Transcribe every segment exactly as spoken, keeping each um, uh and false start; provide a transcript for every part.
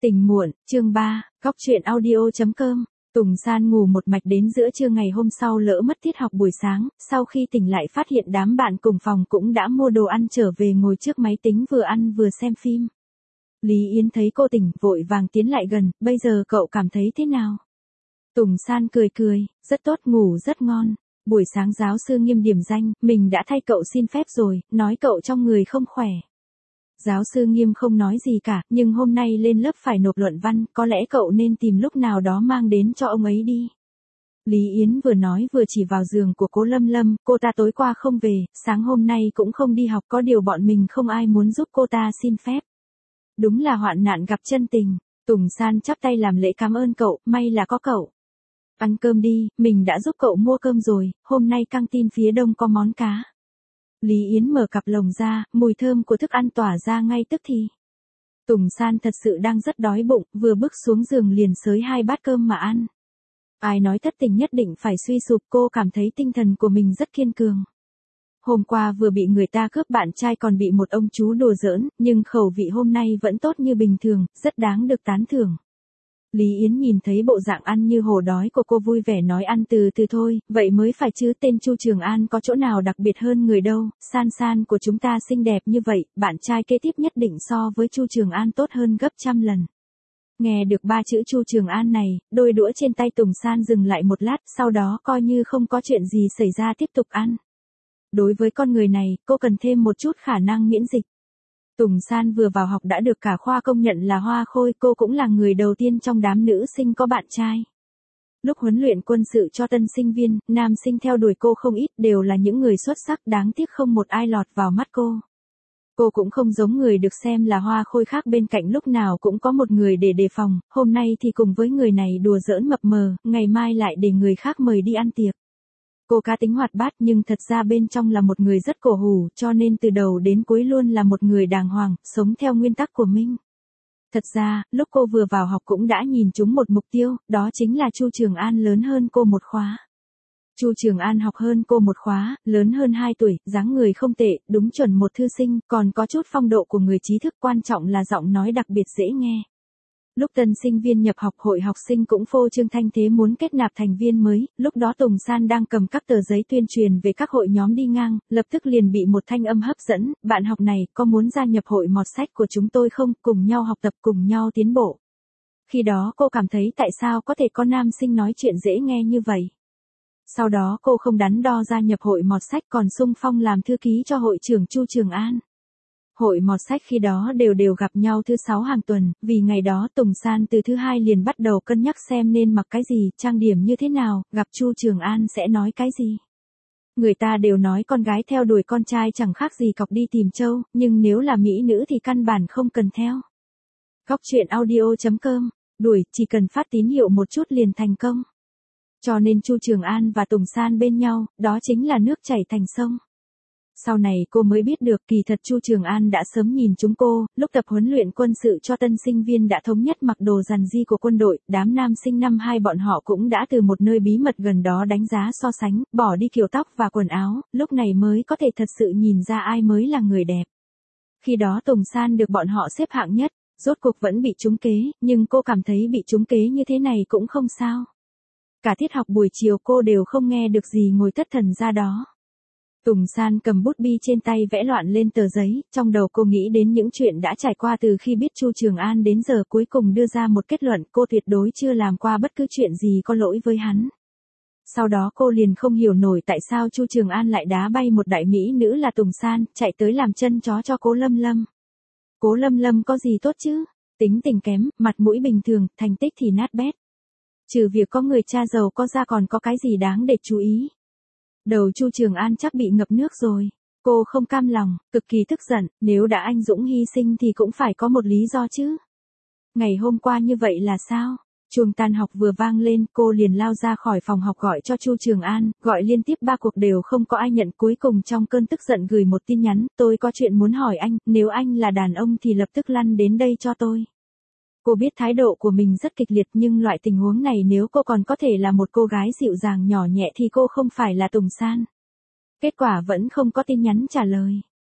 Tỉnh muộn, chương ba, Góc truyện audio.com. Tùng San ngủ một mạch đến giữa trưa ngày hôm sau lỡ mất tiết học buổi sáng, sau khi tỉnh lại phát hiện đám bạn cùng phòng cũng đã mua đồ ăn trở về ngồi trước máy tính vừa ăn vừa xem phim. Lý Yến thấy cô tỉnh, vội vàng tiến lại gần, bây giờ cậu cảm thấy thế nào? Tùng San cười cười, rất tốt, ngủ rất ngon. Buổi sáng giáo sư Nghiêm điểm danh, mình đã thay cậu xin phép rồi, nói cậu trong người không khỏe. Giáo sư Nghiêm không nói gì cả, nhưng hôm nay lên lớp phải nộp luận văn, có lẽ cậu nên tìm lúc nào đó mang đến cho ông ấy đi. Lý Yến vừa nói vừa chỉ vào giường của cố Lâm Lâm, cô ta tối qua không về, sáng hôm nay cũng không đi học, có điều bọn mình không ai muốn giúp cô ta xin phép. Đúng là hoạn nạn gặp chân tình. Tùng San chắp tay làm lễ cảm ơn cậu, may là có cậu. Ăn cơm đi, mình đã giúp cậu mua cơm rồi, hôm nay căng tin phía đông có món cá. Lý Yến mở cặp lồng ra, mùi thơm của thức ăn tỏa ra ngay tức thì. Tùng San thật sự đang rất đói bụng, vừa bước xuống giường liền xới hai bát cơm mà ăn. Ai nói thất tình nhất định phải suy sụp, cô cảm thấy tinh thần của mình rất kiên cường. Hôm qua vừa bị người ta cướp bạn trai còn bị một ông chú đùa giỡn, nhưng khẩu vị hôm nay vẫn tốt như bình thường, rất đáng được tán thưởng. Lý Yến nhìn thấy bộ dạng ăn như hổ đói của cô vui vẻ nói ăn từ từ thôi, vậy mới phải chứ, tên Chu Trường An có chỗ nào đặc biệt hơn người đâu, San San của chúng ta xinh đẹp như vậy, bạn trai kế tiếp nhất định so với Chu Trường An tốt hơn gấp trăm lần. Nghe được ba chữ Chu Trường An này, đôi đũa trên tay Tùng San dừng lại một lát, sau đó coi như không có chuyện gì xảy ra tiếp tục ăn. Đối với con người này, cô cần thêm một chút khả năng miễn dịch. Tùng San vừa vào học đã được cả khoa công nhận là hoa khôi, cô cũng là người đầu tiên trong đám nữ sinh có bạn trai. Lúc huấn luyện quân sự cho tân sinh viên, nam sinh theo đuổi cô không ít, đều là những người xuất sắc, đáng tiếc không một ai lọt vào mắt cô. Cô cũng không giống người được xem là hoa khôi khác, bên cạnh lúc nào cũng có một người để đề phòng, hôm nay thì cùng với người này đùa giỡn mập mờ, ngày mai lại để người khác mời đi ăn tiệc. Cô cá tính hoạt bát nhưng thật ra bên trong là một người rất cổ hủ, cho nên từ đầu đến cuối luôn là một người đàng hoàng, sống theo nguyên tắc của mình. Thật ra, lúc cô vừa vào học cũng đã nhìn trúng một mục tiêu, đó chính là Chu Trường An lớn hơn cô một khóa. Chu Trường An học hơn cô một khóa, lớn hơn hai tuổi, dáng người không tệ, đúng chuẩn một thư sinh, còn có chút phong độ của người trí thức, quan trọng là giọng nói đặc biệt dễ nghe. Lúc tân sinh viên nhập học, hội học sinh cũng phô trương thanh thế muốn kết nạp thành viên mới, lúc đó Tùng San đang cầm các tờ giấy tuyên truyền về các hội nhóm đi ngang, lập tức liền bị một thanh âm hấp dẫn, bạn học này, có muốn gia nhập hội mọt sách của chúng tôi không, cùng nhau học tập cùng nhau tiến bộ. Khi đó cô cảm thấy tại sao có thể có nam sinh nói chuyện dễ nghe như vậy. Sau đó cô không đắn đo gia nhập hội mọt sách còn xung phong làm thư ký cho hội trưởng Chu Trường An. Hội mọt sách khi đó đều đều gặp nhau thứ sáu hàng tuần, vì ngày đó Tùng San từ thứ hai liền bắt đầu cân nhắc xem nên mặc cái gì, trang điểm như thế nào, gặp Chu Trường An sẽ nói cái gì. Người ta đều nói con gái theo đuổi con trai chẳng khác gì cọc đi tìm trâu, nhưng nếu là mỹ nữ thì căn bản không cần theo. Góc truyện audio.com, đuổi, chỉ cần phát tín hiệu một chút liền thành công. Cho nên Chu Trường An và Tùng San bên nhau, đó chính là nước chảy thành sông. Sau này cô mới biết được kỳ thật Chu Trường An đã sớm nhìn chúng cô, lúc tập huấn luyện quân sự cho tân sinh viên đã thống nhất mặc đồ rằn di của quân đội, đám nam sinh năm hai bọn họ cũng đã từ một nơi bí mật gần đó đánh giá so sánh, bỏ đi kiểu tóc và quần áo, lúc này mới có thể thật sự nhìn ra ai mới là người đẹp. Khi đó Tùng San được bọn họ xếp hạng nhất, rốt cuộc vẫn bị trúng kế, nhưng cô cảm thấy bị trúng kế như thế này cũng không sao. Cả tiết học buổi chiều cô đều không nghe được gì, ngồi thất thần ra đó. Tùng San cầm bút bi trên tay vẽ loạn lên tờ giấy, trong đầu cô nghĩ đến những chuyện đã trải qua từ khi biết Chu Trường An đến giờ, cuối cùng đưa ra một kết luận, cô tuyệt đối chưa làm qua bất cứ chuyện gì có lỗi với hắn. Sau đó cô liền không hiểu nổi tại sao Chu Trường An lại đá bay một đại mỹ nữ là Tùng San, chạy tới làm chân chó cho cố Lâm Lâm. Cố Lâm Lâm có gì tốt chứ? Tính tình kém, mặt mũi bình thường, thành tích thì nát bét. Trừ việc có người cha giàu có ra còn có cái gì đáng để chú ý. Đầu Chu Trường An chắc bị ngập nước rồi. Cô không cam lòng, cực kỳ tức giận, nếu đã anh dũng hy sinh thì cũng phải có một lý do chứ. Ngày hôm qua như vậy là sao? Chuông tan học vừa vang lên, cô liền lao ra khỏi phòng học gọi cho Chu Trường An, gọi liên tiếp ba cuộc đều không có ai nhận, cuối cùng trong cơn tức giận gửi một tin nhắn, tôi có chuyện muốn hỏi anh, nếu anh là đàn ông thì lập tức lăn đến đây cho tôi. Cô biết thái độ của mình rất kịch liệt, nhưng loại tình huống này nếu cô còn có thể là một cô gái dịu dàng nhỏ nhẹ thì cô không phải là Tùng San. Kết quả vẫn không có tin nhắn trả lời.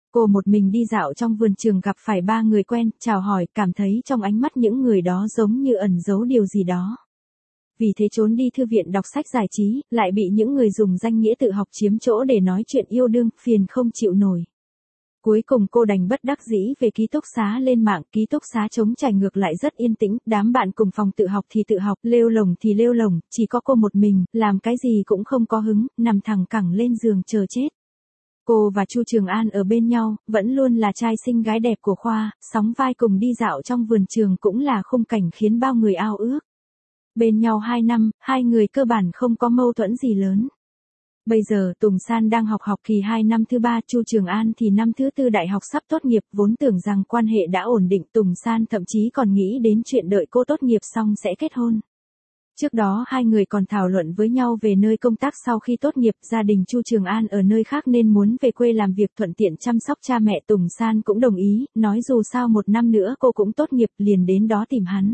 Cô một mình đi dạo trong vườn trường gặp phải ba người quen, chào hỏi, cảm thấy trong ánh mắt những người đó giống như ẩn giấu điều gì đó. Vì thế trốn đi thư viện đọc sách giải trí, lại bị những người dùng danh nghĩa tự học chiếm chỗ để nói chuyện yêu đương, phiền không chịu nổi. Cuối cùng cô đành bất đắc dĩ về ký túc xá lên mạng, ký túc xá trống trải ngược lại rất yên tĩnh, đám bạn cùng phòng tự học thì tự học, lêu lổng thì lêu lổng, chỉ có cô một mình, làm cái gì cũng không có hứng, nằm thẳng cẳng lên giường chờ chết. Cô và Chu Trường An ở bên nhau, vẫn luôn là trai xinh gái đẹp của khoa, sóng vai cùng đi dạo trong vườn trường cũng là khung cảnh khiến bao người ao ước. Bên nhau hai năm, hai người cơ bản không có mâu thuẫn gì lớn. Bây giờ Tùng San đang học học kỳ hai năm thứ ba, Chu Trường An thì năm thứ tư đại học sắp tốt nghiệp, vốn tưởng rằng quan hệ đã ổn định, Tùng San thậm chí còn nghĩ đến chuyện đợi cô tốt nghiệp xong sẽ kết hôn. Trước đó hai người còn thảo luận với nhau về nơi công tác sau khi tốt nghiệp, gia đình Chu Trường An ở nơi khác nên muốn về quê làm việc thuận tiện chăm sóc cha mẹ. Tùng San cũng đồng ý, nói dù sao một năm nữa cô cũng tốt nghiệp, liền đến đó tìm hắn.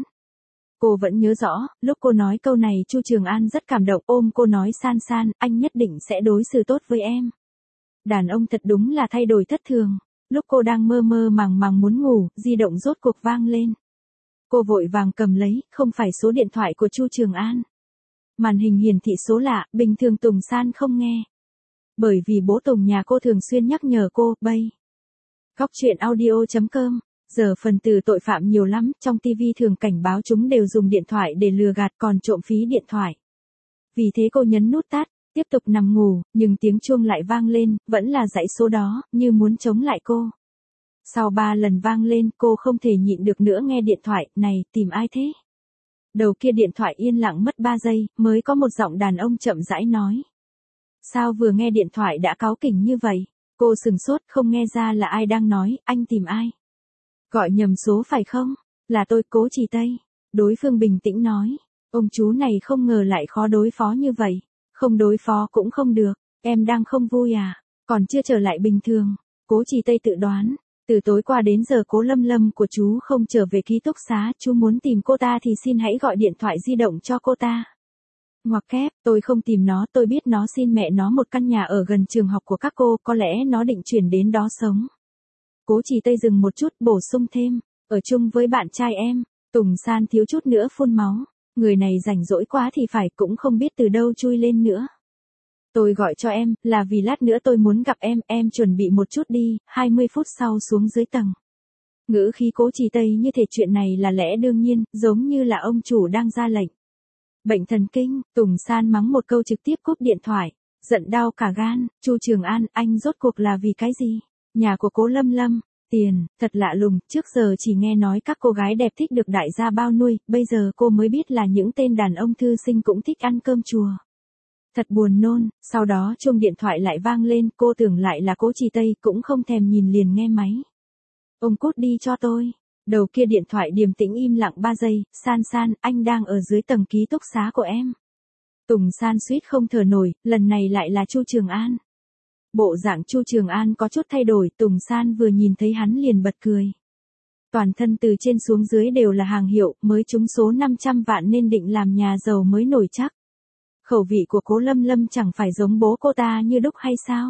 Cô vẫn nhớ rõ, lúc cô nói câu này Chu Trường An rất cảm động, ôm cô nói San San, anh nhất định sẽ đối xử tốt với em. Đàn ông thật đúng là thay đổi thất thường. Lúc cô đang mơ mơ màng màng muốn ngủ, di động rốt cuộc vang lên. Cô vội vàng cầm lấy, không phải số điện thoại của Chu Trường An. Màn hình hiển thị số lạ, bình thường Tùng San không nghe. Bởi vì bố Tùng nhà cô thường xuyên nhắc nhở cô, bay. Góc truyện audio chấm com. Giờ phần từ tội phạm nhiều lắm, trong tivi thường cảnh báo chúng đều dùng điện thoại để lừa gạt còn trộm phí điện thoại. Vì thế cô nhấn nút tắt, tiếp tục nằm ngủ, nhưng tiếng chuông lại vang lên, vẫn là dãy số đó, như muốn chống lại cô. Sau ba lần vang lên, cô không thể nhịn được nữa nghe điện thoại, này, tìm ai thế? Đầu kia điện thoại yên lặng mất ba giây, mới có một giọng đàn ông chậm rãi nói. Sao vừa nghe điện thoại đã cáu kỉnh như vậy? Cô sừng sốt, không nghe ra là ai đang nói, anh tìm ai? Gọi nhầm số phải không? Là tôi, Cố Chỉ Tây. Đối phương bình tĩnh nói. Ông chú này không ngờ lại khó đối phó như vậy. Không đối phó cũng không được. Em đang không vui à? Còn chưa trở lại bình thường. Cố Chỉ Tây tự đoán. Từ tối qua đến giờ Cố Lâm Lâm của chú không trở về ký túc xá. Chú muốn tìm cô ta thì xin hãy gọi điện thoại di động cho cô ta. Ngoặc kép, tôi không tìm nó, tôi biết nó xin mẹ nó một căn nhà ở gần trường học của các cô, có lẽ nó định chuyển đến đó sống. Cố Chỉ Tây dừng một chút, bổ sung thêm, ở chung với bạn trai em. Tùng San thiếu chút nữa phun máu, người này rảnh rỗi quá thì phải, cũng không biết từ đâu chui lên nữa. Tôi gọi cho em, là vì lát nữa tôi muốn gặp em, em chuẩn bị một chút đi, hai mươi phút sau xuống dưới tầng. Ngữ khí Cố Chỉ Tây như thể chuyện này là lẽ đương nhiên, giống như là ông chủ đang ra lệnh. Bệnh thần kinh, Tùng San mắng một câu trực tiếp cúp điện thoại, giận đau cả gan. Chu Trường An, anh rốt cuộc là vì cái gì? Nhà của Cố Lâm Lâm, tiền, thật lạ lùng, trước giờ chỉ nghe nói các cô gái đẹp thích được đại gia bao nuôi, bây giờ cô mới biết là những tên đàn ông thư sinh cũng thích ăn cơm chùa. Thật buồn nôn, sau đó chuông điện thoại lại vang lên, cô tưởng lại là Cố Chỉ Tây, cũng không thèm nhìn liền nghe máy. Ông cút đi cho tôi. Đầu kia điện thoại điềm tĩnh im lặng ba giây, San San, anh đang ở dưới tầng ký túc xá của em. Tùng San suýt không thở nổi, lần này lại là Chu Trường An. Bộ dạng Chu Trường An có chút thay đổi, Tùng San vừa nhìn thấy hắn liền bật cười. Toàn thân từ trên xuống dưới đều là hàng hiệu, mới trúng số năm trăm vạn nên định làm nhà giàu mới nổi chắc. Khẩu vị của Cố Lâm Lâm chẳng phải giống bố cô ta như đúc hay sao?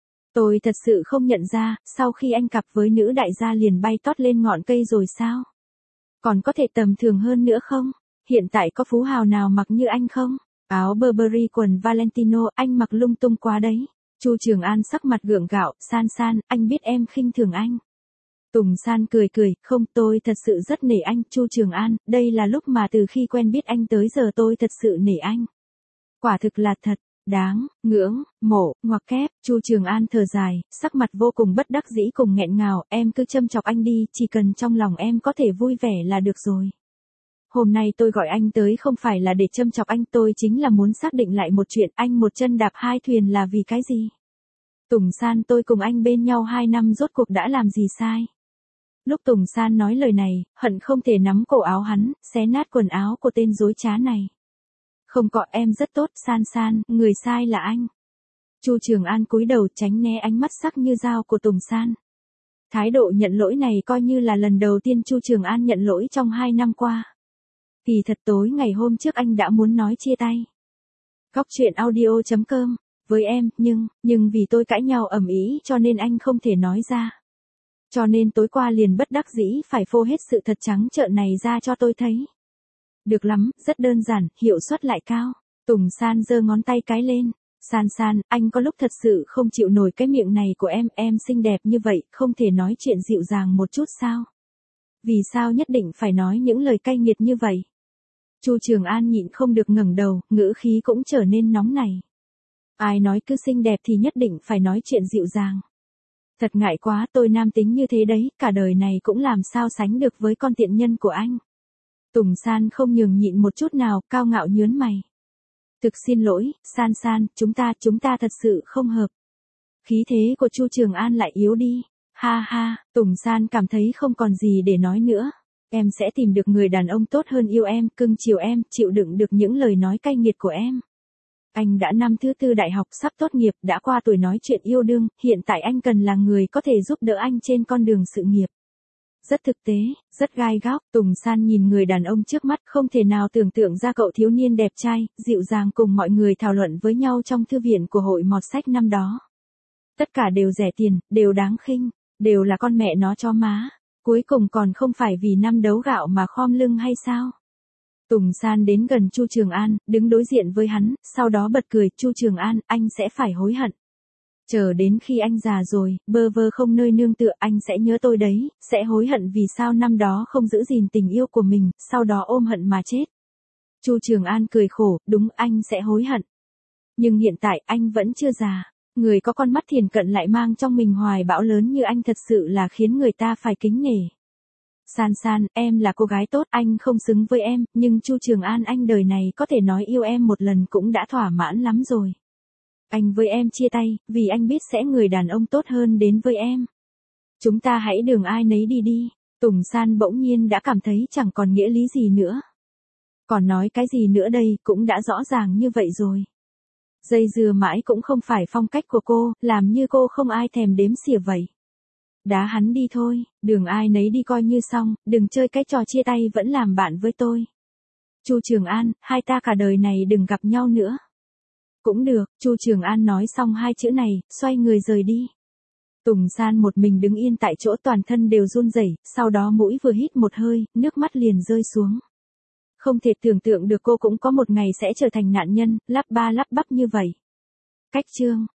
Tôi thật sự không nhận ra, sau khi anh cặp với nữ đại gia liền bay tót lên ngọn cây rồi sao? Còn có thể tầm thường hơn nữa không? Hiện tại có phú hào nào mặc như anh không? Áo Burberry quần Valentino, anh mặc lung tung quá đấy. Chu Trường An sắc mặt gượng gạo, San San, anh biết em khinh thường anh. Tùng San cười cười, không, tôi thật sự rất nể anh. Chu Trường An, đây là lúc mà từ khi quen biết anh tới giờ tôi thật sự nể anh. Quả thực là thật, đáng, ngưỡng, mộ, ngoặc kép. Chu Trường An thở dài, sắc mặt vô cùng bất đắc dĩ cùng nghẹn ngào, em cứ châm chọc anh đi, chỉ cần trong lòng em có thể vui vẻ là được rồi. Hôm nay tôi gọi anh tới không phải là để châm chọc anh, tôi chính là muốn xác định lại một chuyện, anh một chân đạp hai thuyền là vì cái gì? Tùng San, tôi cùng anh bên nhau hai năm rốt cuộc đã làm gì sai? Lúc Tùng San nói lời này, hận không thể nắm cổ áo hắn, xé nát quần áo của tên dối trá này. Không có, em rất tốt, San San, người sai là anh. Chu Trường An cúi đầu tránh né ánh mắt sắc như dao của Tùng San. Thái độ nhận lỗi này coi như là lần đầu tiên Chu Trường An nhận lỗi trong hai năm qua. Kỳ thật tối ngày hôm trước anh đã muốn nói chia tay. Góc truyện audio chấm com, với em, nhưng, nhưng vì tôi cãi nhau ầm ĩ cho nên anh không thể nói ra. Cho nên tối qua liền bất đắc dĩ phải phô hết sự thật trắng trợn này ra cho tôi thấy. Được lắm, rất đơn giản, hiệu suất lại cao. Tùng San giơ ngón tay cái lên. San San, anh có lúc thật sự không chịu nổi cái miệng này của em, em xinh đẹp như vậy, không thể nói chuyện dịu dàng một chút sao? Vì sao nhất định phải nói những lời cay nghiệt như vậy? Chu Trường An nhịn không được ngẩng đầu, ngữ khí cũng trở nên nóng nảy. Ai nói cứ xinh đẹp thì nhất định phải nói chuyện dịu dàng. Thật ngại quá, tôi nam tính như thế đấy, cả đời này cũng làm sao sánh được với con tiện nhân của anh. Tùng San không nhường nhịn một chút nào, cao ngạo nhớn mày. Thực xin lỗi, San San, chúng ta, chúng ta thật sự không hợp. Khí thế của Chu Trường An lại yếu đi. Ha ha, Tùng San cảm thấy không còn gì để nói nữa. Em sẽ tìm được người đàn ông tốt hơn yêu em, cưng chiều em, chịu đựng được những lời nói cay nghiệt của em. Anh đã năm thứ tư đại học, sắp tốt nghiệp, đã qua tuổi nói chuyện yêu đương, hiện tại anh cần là người có thể giúp đỡ anh trên con đường sự nghiệp. Rất thực tế, rất gai góc, Tùng San nhìn người đàn ông trước mắt, không thể nào tưởng tượng ra cậu thiếu niên đẹp trai, dịu dàng cùng mọi người thảo luận với nhau trong thư viện của hội mọt sách năm đó. Tất cả đều rẻ tiền, đều đáng khinh, đều là con mẹ nó cho má, cuối cùng còn không phải vì năm đấu gạo mà khom lưng hay sao? Tùng San đến gần Chu Trường An, đứng đối diện với hắn, sau đó bật cười, Chu Trường An, anh sẽ phải hối hận. Chờ đến khi anh già rồi, bơ vơ không nơi nương tựa, anh sẽ nhớ tôi đấy, sẽ hối hận vì sao năm đó không giữ gìn tình yêu của mình, sau đó ôm hận mà chết. Chu Trường An cười khổ, đúng, anh sẽ hối hận. Nhưng hiện tại anh vẫn chưa già. Người có con mắt thiền cận lại mang trong mình hoài bão lớn như anh thật sự là khiến người ta phải kính nể. San San, em là cô gái tốt, anh không xứng với em, nhưng Chu Trường An anh đời này có thể nói yêu em một lần cũng đã thỏa mãn lắm rồi. Anh với em chia tay, vì anh biết sẽ người đàn ông tốt hơn đến với em. Chúng ta hãy đường ai nấy đi đi. Tùng San bỗng nhiên đã cảm thấy chẳng còn nghĩa lý gì nữa. Còn nói cái gì nữa đây, cũng đã rõ ràng như vậy rồi. Dây dưa mãi cũng không phải phong cách của cô, làm như cô không ai thèm đếm xỉa vậy. Đá hắn đi thôi, đường ai nấy đi coi như xong, đừng chơi cái trò chia tay vẫn làm bạn với tôi. Chu Trường An, hai ta cả đời này đừng gặp nhau nữa. Cũng được, Chu Trường An nói xong hai chữ này, xoay người rời đi. Tùng San một mình đứng yên tại chỗ, toàn thân đều run rẩy, sau đó mũi vừa hít một hơi, nước mắt liền rơi xuống. Không thể tưởng tượng được cô cũng có một ngày sẽ trở thành nạn nhân, lắp ba lắp bắp như vậy. Cách chương